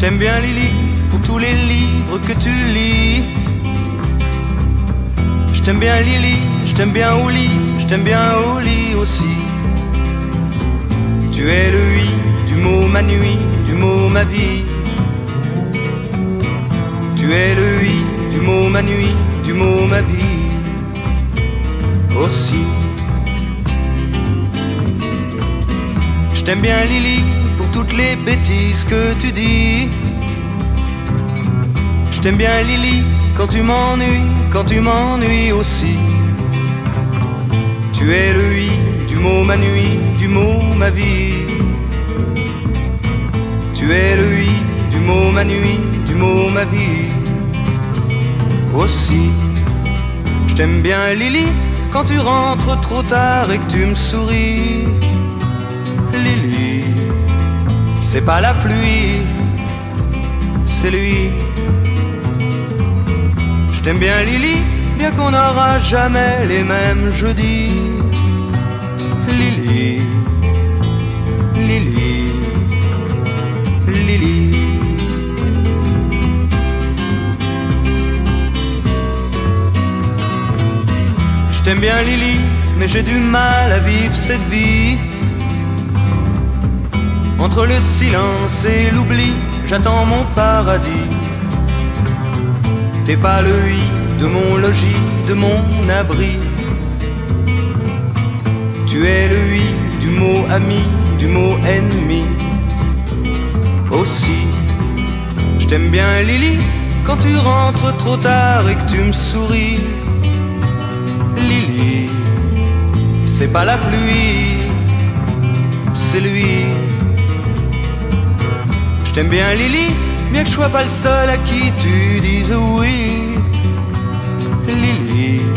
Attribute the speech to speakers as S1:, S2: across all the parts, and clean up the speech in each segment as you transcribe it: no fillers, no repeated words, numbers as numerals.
S1: t'aime bien Lily pour tous les livres que tu lis. Je t'aime bien Lily, je t'aime bien au lit, je t'aime bien au lit aussi. Tu es le oui du mot ma nuit, du mot ma vie. Tu es le oui du mot ma nuit, du mot ma vie aussi. Je t'aime bien Lily pour toutes les bêtises que tu dis. Je t'aime bien Lily quand tu m'ennuies aussi. Tu es le oui du mot ma nuit, du mot ma vie. Tu es le oui du mot ma nuit, du mot ma vie aussi. Je t'aime bien Lily quand tu rentres trop tard et que tu me souris. Lily, c'est pas la pluie, c'est lui. Je t'aime bien Lily, bien qu'on n'aura jamais les mêmes jeudis. Lily, Lily, Lily. Je t'aime bien Lily, mais j'ai du mal à vivre cette vie. Entre le silence et l'oubli, j'attends mon paradis. T'es pas le oui de mon logis, de mon abri. Tu es le oui du mot ami, du mot ennemi aussi. Je t'aime bien Lily quand tu rentres trop tard et que tu me souris. Lily, c'est pas la pluie, c'est lui. Je t'aime bien Lily, bien que je sois pas le seul à qui tu dises oui. Lily,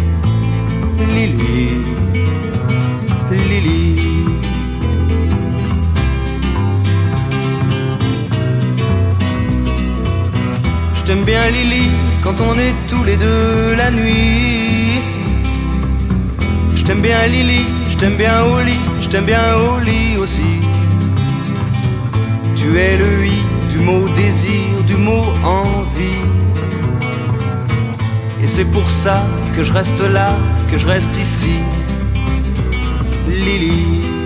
S1: Lily, Lily. Je t'aime bien Lily quand on est tous les deux la nuit. Je t'aime bien Lily, je t'aime bien au lit, je t'aime bien au lit aussi. Tu es le oui du mot désir, du mot envie. Et c'est pour ça que je reste là, que je reste ici. Lily.